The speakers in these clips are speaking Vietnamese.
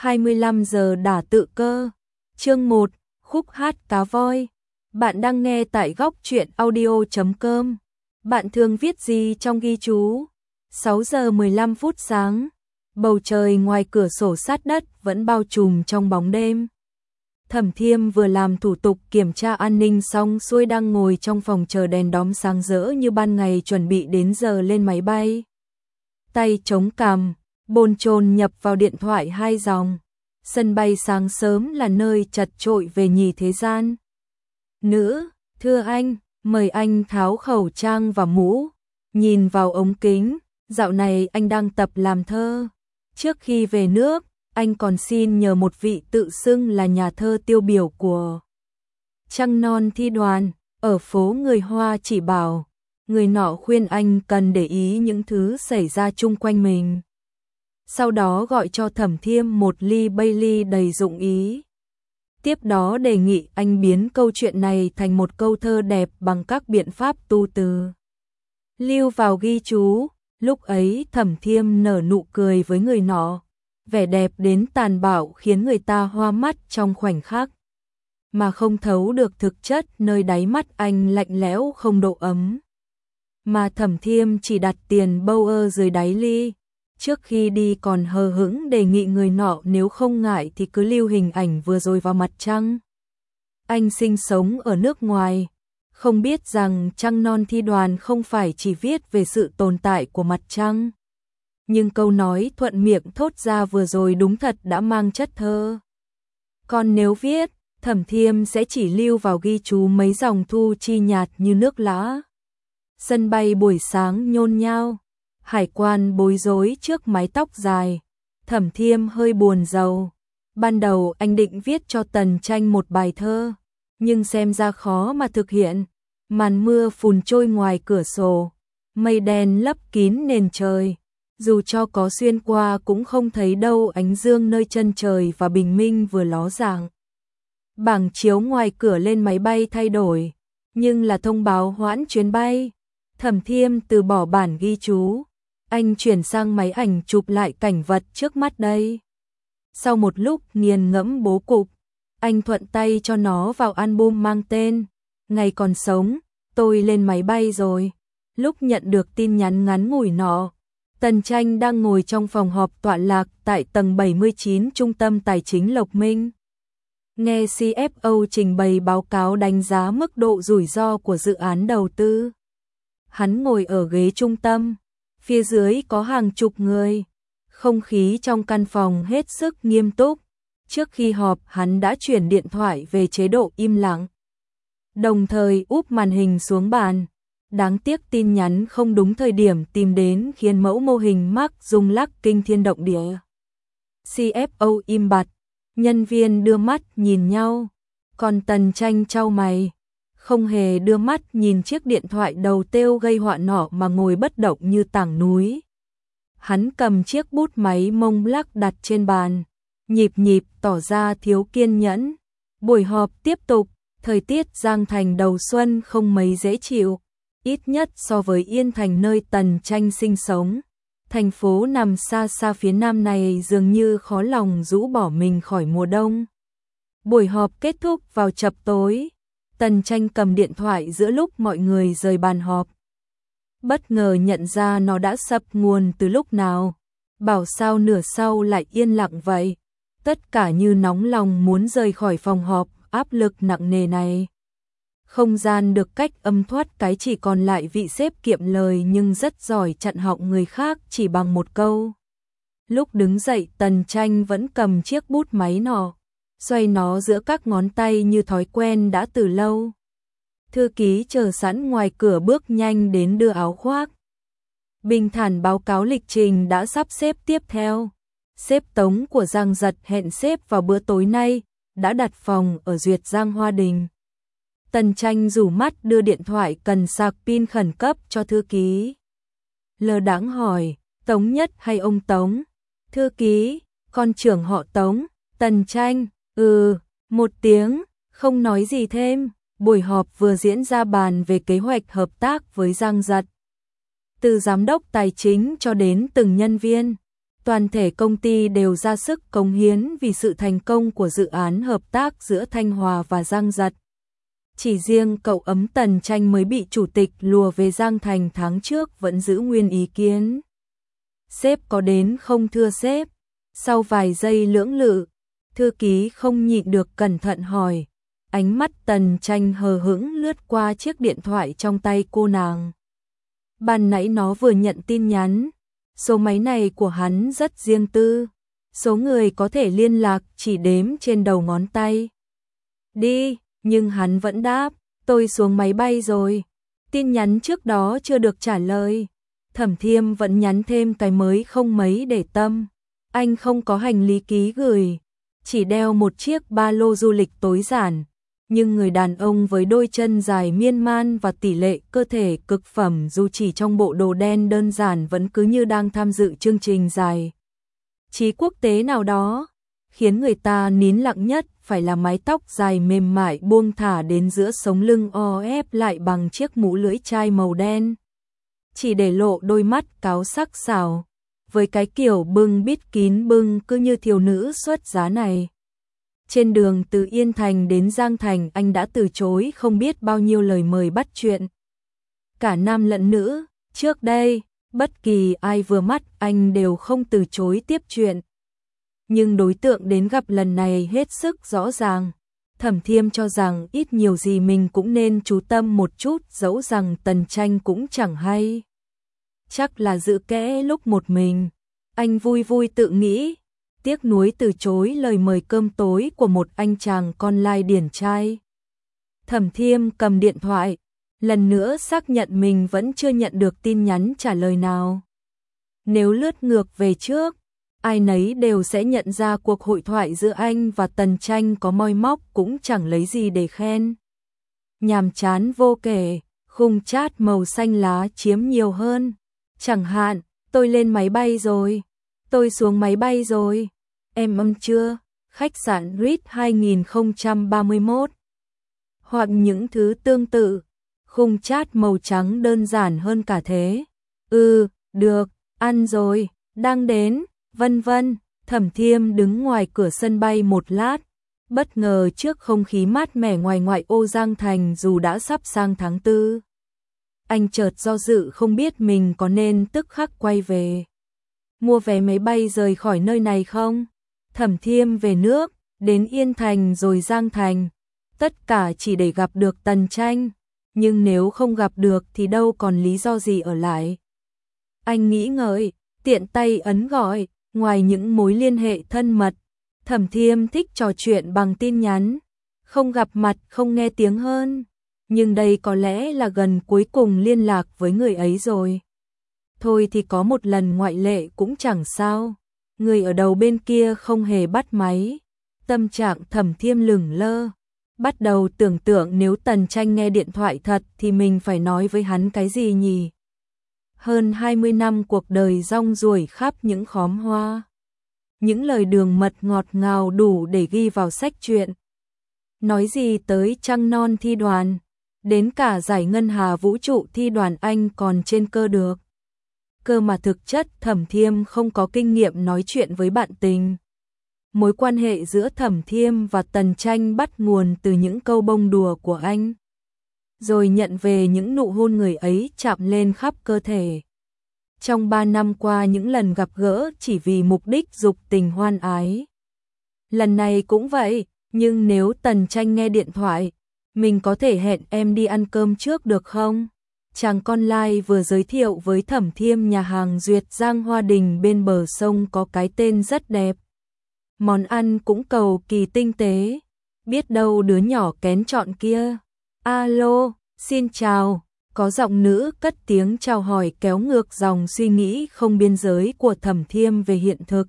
25 giờ đả tự cơ. Chương 1, khúc hát cá voi. Bạn đang nghe tại góc truyện audio.com. Bạn thường viết gì trong ghi chú? 6 giờ 15 phút sáng. Bầu trời ngoài cửa sổ sát đất vẫn bao trùm trong bóng đêm. Thẩm Thiêm vừa làm thủ tục kiểm tra an ninh xong xuôi đang ngồi trong phòng chờ đèn đóm sáng rỡ như ban ngày chuẩn bị đến giờ lên máy bay. Tay chống cằm, bồn chồn nhập vào điện thoại 2 dòng. Sân bay sáng sớm là nơi chật chội về nhì thế gian. Nữ, thưa anh, mời anh tháo khẩu trang và mũ. Nhìn vào ống kính, dạo này anh đang tập làm thơ. Trước khi về nước, anh còn xin nhờ một vị tự xưng là nhà thơ tiêu biểu của Trăng Non thi đoàn, ở phố người Hoa chỉ bảo. Người nọ khuyên anh cần để ý những thứ xảy ra chung quanh mình. Sau đó gọi cho Thẩm Thiêm một ly Bailey đầy dụng ý. Tiếp đó đề nghị anh biến câu chuyện này thành một câu thơ đẹp bằng các biện pháp tu từ. Lưu vào ghi chú, lúc ấy Thẩm Thiêm nở nụ cười với người nọ. Vẻ đẹp đến tàn bạo khiến người ta hoa mắt trong khoảnh khắc. Mà không thấu được thực chất nơi đáy mắt anh lạnh lẽo không độ ấm. Mà Thẩm Thiêm chỉ đặt tiền Bauer dưới đáy ly. Trước khi đi còn hờ hững đề nghị người nọ nếu không ngại thì cứ lưu hình ảnh vừa rồi vào mặt trăng. Anh sinh sống ở nước ngoài, không biết rằng Trăng Non thi đoàn không phải chỉ viết về sự tồn tại của mặt trăng. Nhưng câu nói thuận miệng thốt ra vừa rồi đúng thật đã mang chất thơ. Còn nếu viết, Thẩm Thiêm sẽ chỉ lưu vào ghi chú mấy dòng thu chi nhạt như nước lã. Sân bay buổi sáng nhôn nhao. Hải quan bối rối trước mái tóc dài. Thẩm Thiêm hơi buồn rầu. Ban đầu anh định viết cho Tần Tranh một bài thơ, nhưng xem ra khó mà thực hiện. Màn mưa phùn trôi ngoài cửa sổ, mây đen lấp kín nền trời. Dù cho có xuyên qua cũng không thấy đâu ánh dương nơi chân trời và bình minh vừa ló dạng. Bảng chiếu ngoài cửa lên máy bay thay đổi, nhưng là thông báo hoãn chuyến bay. Thẩm Thiêm từ bỏ bản ghi chú. Anh chuyển sang máy ảnh chụp lại cảnh vật trước mắt đây. Sau một lúc nghiền ngẫm bố cục, anh thuận tay cho nó vào album mang tên Ngày còn sống, tôi lên máy bay rồi. Lúc nhận được tin nhắn ngắn ngủi nọ, Tần Tranh đang ngồi trong phòng họp tọa lạc tại tầng 79 Trung tâm Tài chính Lộc Minh. Nghe CFO trình bày báo cáo đánh giá mức độ rủi ro của dự án đầu tư. Hắn ngồi ở ghế trung tâm. Phía dưới có hàng chục người. Không khí trong căn phòng hết sức nghiêm túc. Trước khi họp hắn đã chuyển điện thoại về chế độ im lặng. Đồng thời úp màn hình xuống bàn. Đáng tiếc tin nhắn không đúng thời điểm tìm đến khiến mẫu mô hình Mark rung lắc kinh thiên động địa. CFO im bặt. Nhân viên đưa mắt nhìn nhau. Còn Tần Tranh chau mày. Không hề đưa mắt nhìn chiếc điện thoại đầu têu gây họa nọ mà ngồi bất động như tảng núi. Hắn cầm chiếc bút máy mông lắc đặt trên bàn, nhịp nhịp tỏ ra thiếu kiên nhẫn. Buổi họp tiếp tục, thời tiết Giang Thành đầu xuân không mấy dễ chịu, ít nhất so với Yên Thành nơi Tần Tranh sinh sống. Thành phố nằm xa xa phía nam này dường như khó lòng rũ bỏ mình khỏi mùa đông. Buổi họp kết thúc vào chập tối. Tần Tranh cầm điện thoại giữa lúc mọi người rời bàn họp. Bất ngờ nhận ra nó đã sập nguồn từ lúc nào. Bảo sao nửa sau lại yên lặng vậy. Tất cả như nóng lòng muốn rời khỏi phòng họp áp lực nặng nề này. Không gian được cách âm thoát cái chỉ còn lại vị sếp kiệm lời nhưng rất giỏi chặn họng người khác chỉ bằng một câu. Lúc đứng dậy Tần Tranh vẫn cầm chiếc bút máy nọ. Xoay nó giữa các ngón tay như thói quen đã từ lâu. Thư ký chờ sẵn ngoài cửa bước nhanh đến đưa áo khoác. Bình thản báo cáo lịch trình đã sắp xếp tiếp theo. Sếp Tống của Giang Giật hẹn sếp vào bữa tối nay, đã đặt phòng ở Duyệt Giang Hoa Đình. Tần Tranh rủ mắt đưa điện thoại cần sạc pin khẩn cấp cho thư ký. Lơ đãng hỏi, Tống Nhất hay ông Tống? Thư ký, con trưởng họ Tống. Tần Tranh, một tiếng, không nói gì thêm. Buổi họp vừa diễn ra bàn về kế hoạch hợp tác với Giang Giật. Từ giám đốc tài chính cho đến từng nhân viên, Toàn thể công ty đều ra sức cống hiến vì sự thành công của dự án hợp tác giữa Thanh Hòa và Giang Giật. Chỉ riêng cậu ấm Tần Tranh mới bị chủ tịch lùa về Giang Thành tháng trước vẫn giữ nguyên ý kiến. Sếp có đến không thưa sếp? Sau vài giây lưỡng lự, thư ký không nhịn được cẩn thận hỏi. Ánh mắt Tần Tranh hờ hững lướt qua chiếc điện thoại trong tay cô nàng. Ban nãy nó vừa nhận tin nhắn. Số máy này của hắn rất riêng tư. Số người có thể liên lạc chỉ đếm trên đầu ngón tay. Đi, nhưng hắn vẫn đáp. Tôi xuống máy bay rồi. Tin nhắn trước đó chưa được trả lời. Thẩm Thiêm vẫn nhắn thêm cái mới không mấy để tâm. Anh không có hành lý ký gửi. Chỉ đeo một chiếc ba lô du lịch tối giản. Nhưng người đàn ông với đôi chân dài miên man và tỷ lệ cơ thể cực phẩm dù chỉ trong bộ đồ đen đơn giản vẫn cứ như đang tham dự chương trình dài trí quốc tế nào đó. Khiến người ta nín lặng nhất phải là mái tóc dài mềm mại buông thả đến giữa sống lưng o ép lại bằng chiếc mũ lưỡi chai màu đen. Chỉ để lộ đôi mắt cáo sắc sảo. Với cái kiểu bưng bít kín bưng cứ như thiếu nữ xuất giá này. Trên đường từ Yên Thành đến Giang Thành anh đã từ chối không biết bao nhiêu lời mời bắt chuyện. Cả nam lẫn nữ, trước đây, bất kỳ ai vừa mắt anh đều không từ chối tiếp chuyện. Nhưng đối tượng đến gặp lần này hết sức rõ ràng. Thẩm Thiêm cho rằng ít nhiều gì mình cũng nên chú tâm một chút dẫu rằng Tần Tranh cũng chẳng hay. Chắc là giữ kẽ lúc một mình. Anh vui vui tự nghĩ. Tiếc nuối từ chối lời mời cơm tối của một anh chàng con lai điển trai. Thẩm Thiêm cầm điện thoại, lần nữa xác nhận mình vẫn chưa nhận được tin nhắn trả lời nào. Nếu lướt ngược về trước, ai nấy đều sẽ nhận ra cuộc hội thoại giữa anh và Tần Tranh có moi móc cũng chẳng lấy gì để khen. Nhàm chán vô kể, khung chat màu xanh lá chiếm nhiều hơn. Chẳng hạn, tôi lên máy bay rồi, tôi xuống máy bay rồi. Em âm chưa? Khách sạn Ritz 2031. Hoặc những thứ tương tự, khung chat màu trắng đơn giản hơn cả thế. Được, ăn rồi, đang đến, vân vân. Thẩm Thiêm đứng ngoài cửa sân bay một lát, bất ngờ trước không khí mát mẻ ngoài ngoại ô Giang Thành dù đã sắp sang tháng 4. Anh chợt do dự không biết mình có nên tức khắc quay về. Mua vé máy bay rời khỏi nơi này không? Thẩm Thiêm về nước, đến Yên Thành rồi Giang Thành, tất cả chỉ để gặp được Tần Tranh, nhưng nếu không gặp được thì đâu còn lý do gì ở lại. Anh nghĩ ngợi, tiện tay ấn gọi, ngoài những mối liên hệ thân mật, Thẩm Thiêm thích trò chuyện bằng tin nhắn, không gặp mặt không nghe tiếng hơn, nhưng đây có lẽ là gần cuối cùng liên lạc với người ấy rồi. Thôi thì có một lần ngoại lệ cũng chẳng sao. Người ở đầu bên kia không hề bắt máy. Tâm trạng Thẩm Thiêm lửng lơ. Bắt đầu tưởng tượng nếu Tần Tranh nghe điện thoại thật thì mình phải nói với hắn cái gì nhỉ? Hơn 20 năm cuộc đời rong ruổi khắp những khóm hoa. Những lời đường mật ngọt ngào đủ để ghi vào sách truyện. Nói gì tới trăng non thi đoàn. Đến cả giải ngân hà vũ trụ thi đoàn anh còn trên cơ được. Cơ mà thực chất Thẩm Thiêm không có kinh nghiệm nói chuyện với bạn tình. Mối quan hệ giữa Thẩm Thiêm và Tần Tranh bắt nguồn từ những câu bông đùa của anh. Rồi nhận về những nụ hôn người ấy chạm lên khắp cơ thể. Trong 3 năm qua những lần gặp gỡ chỉ vì mục đích dục tình hoan ái. Lần này cũng vậy, nhưng nếu Tần Tranh nghe điện thoại, mình có thể hẹn em đi ăn cơm trước được không? Chàng con lai vừa giới thiệu với Thẩm Thiêm nhà hàng Duyệt Giang Hoa Đình bên bờ sông có cái tên rất đẹp. Món ăn cũng cầu kỳ tinh tế. Biết đâu đứa nhỏ kén chọn kia. Alo, xin chào. Có giọng nữ cất tiếng chào hỏi kéo ngược dòng suy nghĩ không biên giới của Thẩm Thiêm về hiện thực.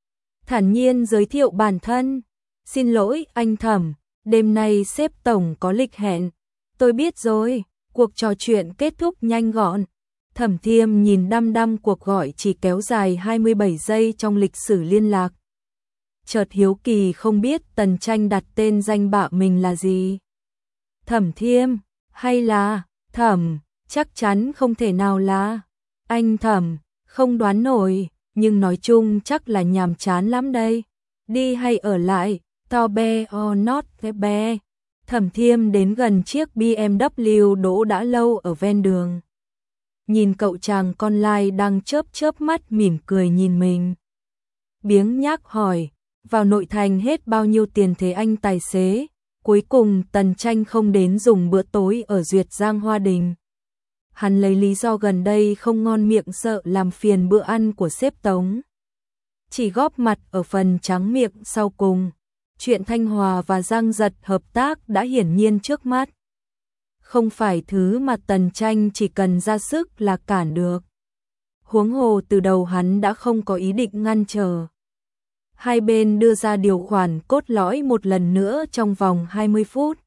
Thản nhiên giới thiệu bản thân. Xin lỗi anh Thẩm, đêm nay sếp tổng có lịch hẹn. Tôi biết rồi. Cuộc trò chuyện kết thúc nhanh gọn. Thẩm Thiêm nhìn đăm đăm cuộc gọi chỉ kéo dài 27 giây trong lịch sử liên lạc. Chợt hiếu kỳ không biết Tần Tranh đặt tên danh bạ mình là gì. Thẩm Thiêm, hay là Thẩm, chắc chắn không thể nào là anh Thẩm, không đoán nổi, nhưng nói chung chắc là nhàm chán lắm đây. Đi hay ở lại, to be or not the be. Thẩm Thiêm đến gần chiếc BMW đỗ đã lâu ở ven đường. Nhìn cậu chàng con lai đang chớp chớp mắt mỉm cười nhìn mình. Biếng nhác hỏi, vào nội thành hết bao nhiêu tiền thế anh tài xế? Cuối cùng Tần Tranh không đến dùng bữa tối ở Duyệt Giang Hoa Đình. Hắn lấy lý do gần đây không ngon miệng sợ làm phiền bữa ăn của sếp Tống. Chỉ góp mặt ở phần tráng miệng sau cùng. Chuyện Thanh Hòa và Giang Giật hợp tác đã hiển nhiên trước mắt. Không phải thứ mà Tần Tranh chỉ cần ra sức là cản được. Huống hồ từ đầu hắn đã không có ý định ngăn trở. Hai bên đưa ra điều khoản cốt lõi một lần nữa trong vòng 20 phút.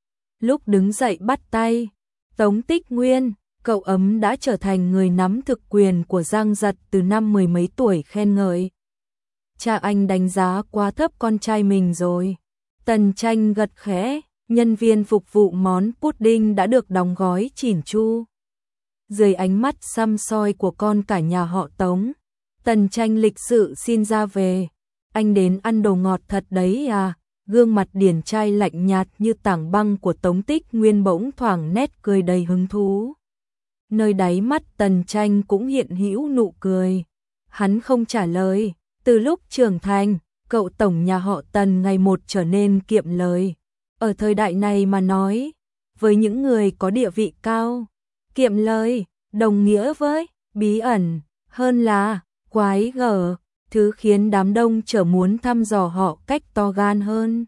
Lúc đứng dậy bắt tay, Tống Tích Nguyên, cậu ấm đã trở thành người nắm thực quyền của Giang Giật từ năm 10 mấy tuổi khen ngợi. Cha anh đánh giá quá thấp con trai mình rồi. Tần Tranh gật khẽ, nhân viên phục vụ món pudding đã được đóng gói chỉn chu. Dưới ánh mắt săm soi của con cả nhà họ Tống, Tần Tranh lịch sự xin ra về. Anh đến ăn đồ ngọt thật đấy à? Gương mặt điển trai lạnh nhạt như tảng băng của Tống Tích Nguyên bỗng thoảng nét cười đầy hứng thú. Nơi đáy mắt Tần Tranh cũng hiện hữu nụ cười. Hắn không trả lời. Từ lúc trưởng thành, cậu tổng nhà họ Tần ngày một trở nên kiệm lời. Ở thời đại này mà nói, với những người có địa vị cao, kiệm lời đồng nghĩa với bí ẩn, hơn là quái gở, thứ khiến đám đông trở muốn thăm dò họ cách to gan hơn.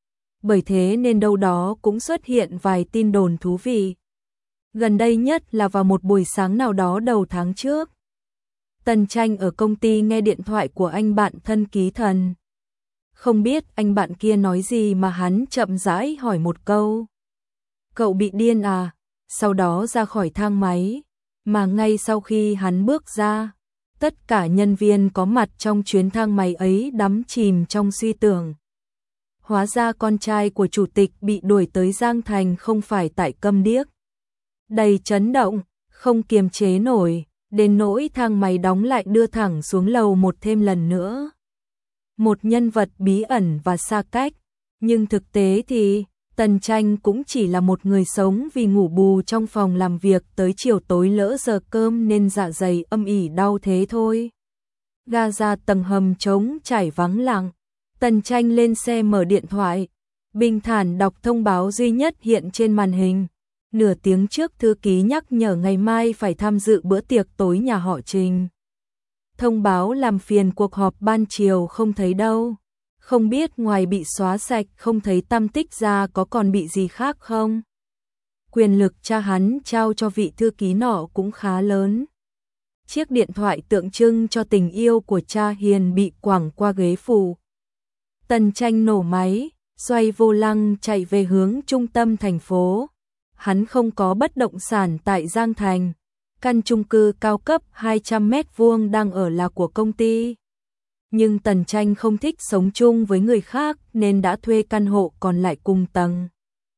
Bởi thế nên đâu đó cũng xuất hiện vài tin đồn thú vị. Gần đây nhất là vào một buổi sáng nào đó đầu tháng trước. Tần Tranh ở công ty nghe điện thoại của anh bạn thân Ký Thần. Không biết anh bạn kia nói gì mà hắn chậm rãi hỏi một câu. Cậu bị điên à? Sau đó ra khỏi thang máy. Mà ngay sau khi hắn bước ra, tất cả nhân viên có mặt trong chuyến thang máy ấy đắm chìm trong suy tưởng. Hóa ra con trai của chủ tịch bị đuổi tới Giang Thành không phải tại câm điếc. Đầy chấn động, không kiềm chế nổi, đến nỗi thang máy đóng lại đưa thẳng xuống lầu một thêm lần nữa. Một nhân vật bí ẩn và xa cách, nhưng thực tế thì Tần Tranh cũng chỉ là một người sống vì ngủ bù trong phòng làm việc tới chiều tối lỡ giờ cơm nên dạ dày âm ỉ đau thế thôi. Ga ra tầng hầm trống trải vắng lặng, Tần Tranh lên xe mở điện thoại, bình thản đọc thông báo duy nhất hiện trên màn hình. Nửa tiếng trước thư ký nhắc nhở ngày mai phải tham dự bữa tiệc tối nhà họ Trình. Thông báo làm phiền cuộc họp ban chiều không thấy đâu. Không biết ngoài bị xóa sạch không thấy tăm tích ra có còn bị gì khác không? Quyền lực cha hắn trao cho vị thư ký nọ cũng khá lớn. Chiếc điện thoại tượng trưng cho tình yêu của cha hiền bị quẳng qua ghế phụ. Tần Tranh nổ máy, xoay vô lăng chạy về hướng trung tâm thành phố. Hắn không có bất động sản tại Giang Thành. Căn chung cư cao cấp 200 mét vuông đang ở là của công ty. Nhưng Tần Tranh không thích sống chung với người khác nên đã thuê căn hộ còn lại cùng tầng.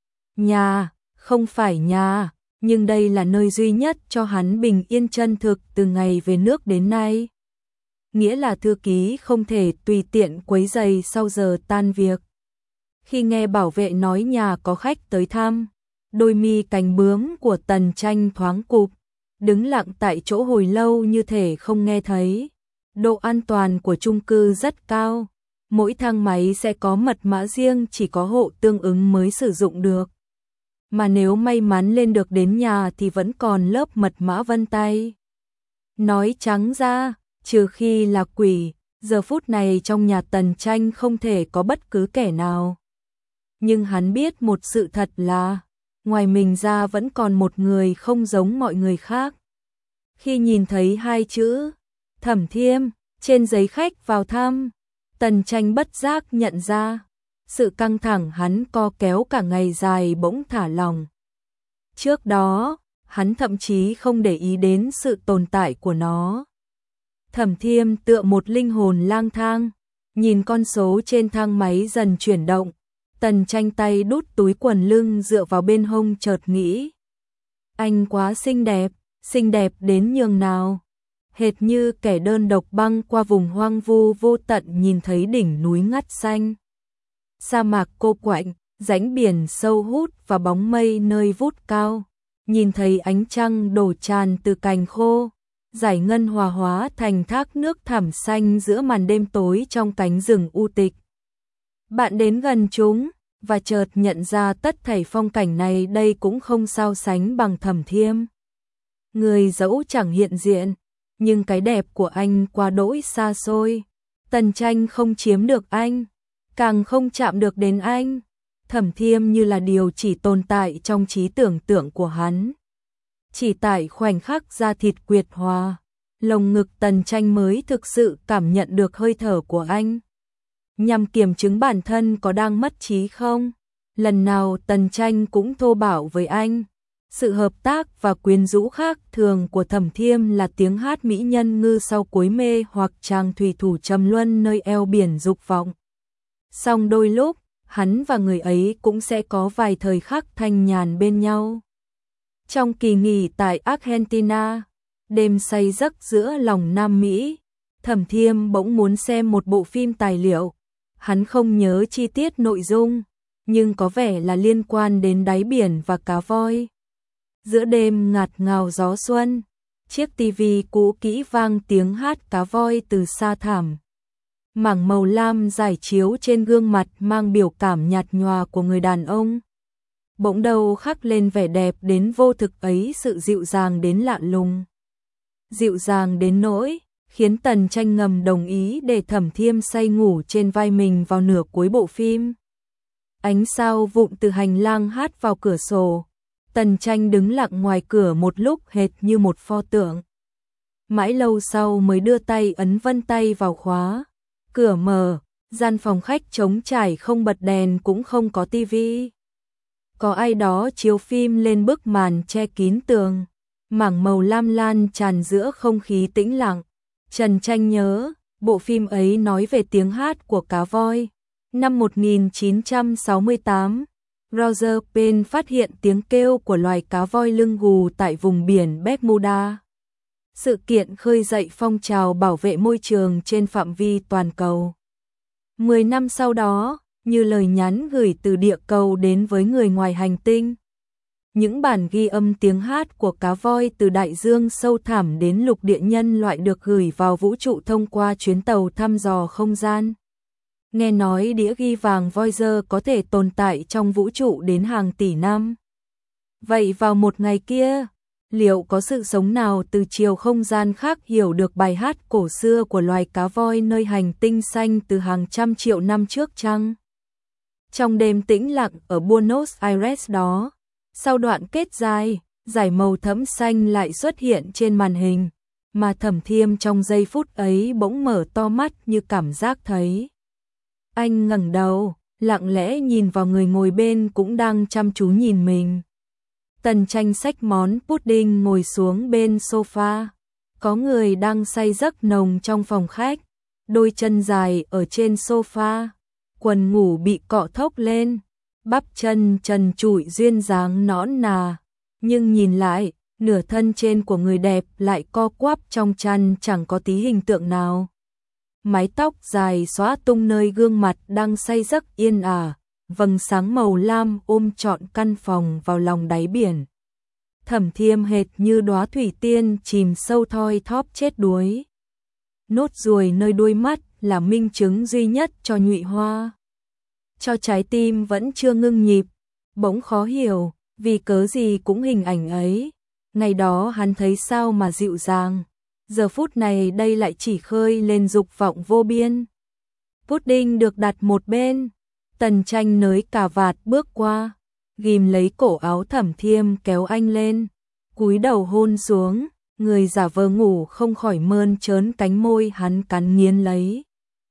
Nhà, không phải nhà, nhưng đây là nơi duy nhất cho hắn bình yên chân thực từ ngày về nước đến nay. Nghĩa là thư ký không thể tùy tiện quấy rầy sau giờ tan việc. Khi nghe bảo vệ nói nhà có khách tới thăm, đôi mi cánh bướm của Tần Tranh thoáng cụp, đứng lặng tại chỗ hồi lâu như thể không nghe thấy. Độ an toàn của chung cư rất cao, mỗi thang máy sẽ có mật mã riêng chỉ có hộ tương ứng mới sử dụng được. Mà nếu may mắn lên được đến nhà thì vẫn còn lớp mật mã vân tay. Nói trắng ra, trừ khi là quỷ, giờ phút này trong nhà Tần Tranh không thể có bất cứ kẻ nào. Nhưng hắn biết một sự thật là, ngoài mình ra vẫn còn một người không giống mọi người khác. Khi nhìn thấy hai chữ Thẩm Thiêm trên giấy khách vào thăm, Tần Tranh bất giác nhận ra, sự căng thẳng hắn co kéo cả ngày dài bỗng thả lỏng. Trước đó, hắn thậm chí không để ý đến sự tồn tại của nó. Thẩm Thiêm tựa một linh hồn lang thang, nhìn con số trên thang máy dần chuyển động, Tần Tranh tay đút túi quần lưng dựa vào bên hông chợt nghĩ. Anh quá xinh đẹp đến nhường nào. hệt như kẻ đơn độc băng qua vùng hoang vu vô tận, nhìn thấy đỉnh núi ngắt xanh, sa mạc cô quạnh, rãnh biển sâu hút và bóng mây nơi vút cao, nhìn thấy ánh trăng đổ tràn từ cành khô, giải ngân hòa hóa thành thác nước thẳm xanh giữa màn đêm tối trong cánh rừng u tịch. Bạn đến gần chúng và chợt nhận ra tất thảy phong cảnh này đây cũng không sao sánh bằng Thẩm Thiêm. Người dẫu chẳng hiện diện, nhưng cái đẹp của anh quá đỗi xa xôi. Tần Tranh không chiếm được anh, càng không chạm được đến anh. Thẩm Thiêm như là điều chỉ tồn tại trong trí tưởng tượng của hắn. Chỉ tại khoảnh khắc da thịt quyệt hòa, lồng ngực Tần Tranh mới thực sự cảm nhận được hơi thở của anh. Nhằm kiểm chứng bản thân có đang mất trí không, lần nào Tần Tranh cũng thô bạo với anh. Sự hợp tác và quyến rũ khác thường của Thẩm Thiêm là tiếng hát mỹ nhân ngư sau cuối mê hoặc chàng thủy thủ trầm luân nơi eo biển dục vọng. Song đôi lúc, hắn và người ấy cũng sẽ có vài thời khắc thanh nhàn bên nhau. Trong kỳ nghỉ tại Argentina, đêm say giấc giữa lòng Nam Mỹ, Thẩm Thiêm bỗng muốn xem một bộ phim tài liệu. Hắn không nhớ chi tiết nội dung, nhưng có vẻ là liên quan đến đáy biển và cá voi. Giữa đêm ngạt ngào gió xuân, chiếc tivi cũ kỹ vang tiếng hát cá voi từ xa thẳm. Mảng màu lam rải chiếu trên gương mặt mang biểu cảm nhạt nhòa của người đàn ông. Bỗng đầu khắc lên vẻ đẹp đến vô thực ấy, sự dịu dàng đến lạ lùng. Dịu dàng đến nỗi khiến Tần Tranh ngầm đồng ý để Thẩm Thiêm say ngủ trên vai mình vào nửa cuối bộ phim. Ánh sao vụn từ hành lang hát vào cửa sổ. Tần Tranh đứng lặng ngoài cửa một lúc hệt như một pho tượng. Mãi lâu sau mới đưa tay ấn vân tay vào khóa. Cửa mở, gian phòng khách trống trải, không bật đèn cũng không có tivi. Có ai đó chiếu phim lên bức màn che kín tường. Mảng màu lam lan tràn giữa không khí tĩnh lặng. Trần Tranh nhớ, bộ phim ấy nói về tiếng hát của cá voi. Năm 1968, Roger Penn phát hiện tiếng kêu của loài cá voi lưng gù tại vùng biển Bermuda. Sự kiện khơi dậy phong trào bảo vệ môi trường trên phạm vi toàn cầu. 10 năm sau đó, như lời nhắn gửi từ địa cầu đến với người ngoài hành tinh, những bản ghi âm tiếng hát của cá voi từ đại dương sâu thẳm đến lục địa nhân loại được gửi vào vũ trụ thông qua chuyến tàu thăm dò không gian. Nghe nói đĩa ghi vàng Voyager có thể tồn tại trong vũ trụ đến hàng tỷ năm. Vậy vào một ngày kia, liệu có sự sống nào từ chiều không gian khác hiểu được bài hát cổ xưa của loài cá voi nơi hành tinh xanh từ hàng trăm triệu năm trước chăng? Trong đêm tĩnh lặng ở Buenos Aires đó, sau đoạn kết dài, dải màu thẫm xanh lại xuất hiện trên màn hình, mà Thẩm Thiêm trong giây phút ấy bỗng mở to mắt như cảm giác thấy. Anh ngẩng đầu, lặng lẽ nhìn vào người ngồi bên cũng đang chăm chú nhìn mình. Tần Tranh xách món pudding ngồi xuống bên sofa. Có người đang say giấc nồng trong phòng khách, đôi chân dài ở trên sofa, quần ngủ bị cọ thốc lên, bắp chân trần trụi duyên dáng nõn nà, nhưng nhìn lại, nửa thân trên của người đẹp lại co quắp trong chăn chẳng có tí hình tượng nào. Mái tóc dài xõa tung nơi gương mặt đang say giấc yên ả, vầng sáng màu lam ôm trọn căn phòng vào lòng đáy biển. Thẩm Thiêm hệt như đóa thủy tiên chìm sâu thoi thóp chết đuối. Nốt ruồi nơi đuôi mắt là minh chứng duy nhất cho nhụy hoa. Cho trái tim vẫn chưa ngưng nhịp, bỗng khó hiểu, vì cớ gì cũng hình ảnh ấy. Ngày đó hắn thấy sao mà dịu dàng, giờ phút này đây lại chỉ khơi lên dục vọng vô biên. Pudding được đặt một bên, Tần Tranh nới cà vạt bước qua, ghim lấy cổ áo Thẩm Thiêm kéo anh lên, cúi đầu hôn xuống, người giả vờ ngủ không khỏi mơn trớn cánh môi hắn cắn nghiến lấy.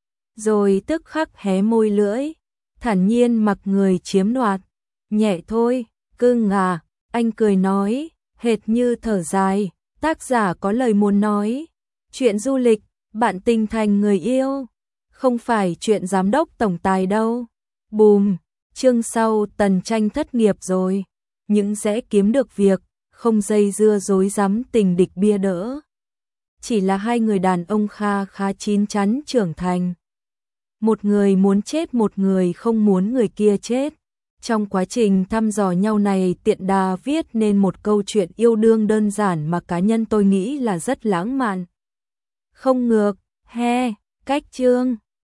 Rồi tức khắc hé môi lưỡi, thản nhiên mặc người chiếm đoạt. Nhẹ thôi, cưng à, anh cười nói, hệt như thở dài, tác giả có lời muốn nói. Chuyện du lịch, bạn tình thành người yêu, không phải chuyện giám đốc tổng tài đâu. Bùm, chương sau Tần Tranh thất nghiệp rồi, nhưng sẽ kiếm được việc, không dây dưa rối rắm tình địch bia đỡ. chỉ là hai người đàn ông khá chín chắn trưởng thành. Một người muốn chết, một người không muốn người kia chết. Trong quá trình thăm dò nhau này, tiện đà viết nên một câu chuyện yêu đương đơn giản mà cá nhân tôi nghĩ là rất lãng mạn. Không ngược, cách chương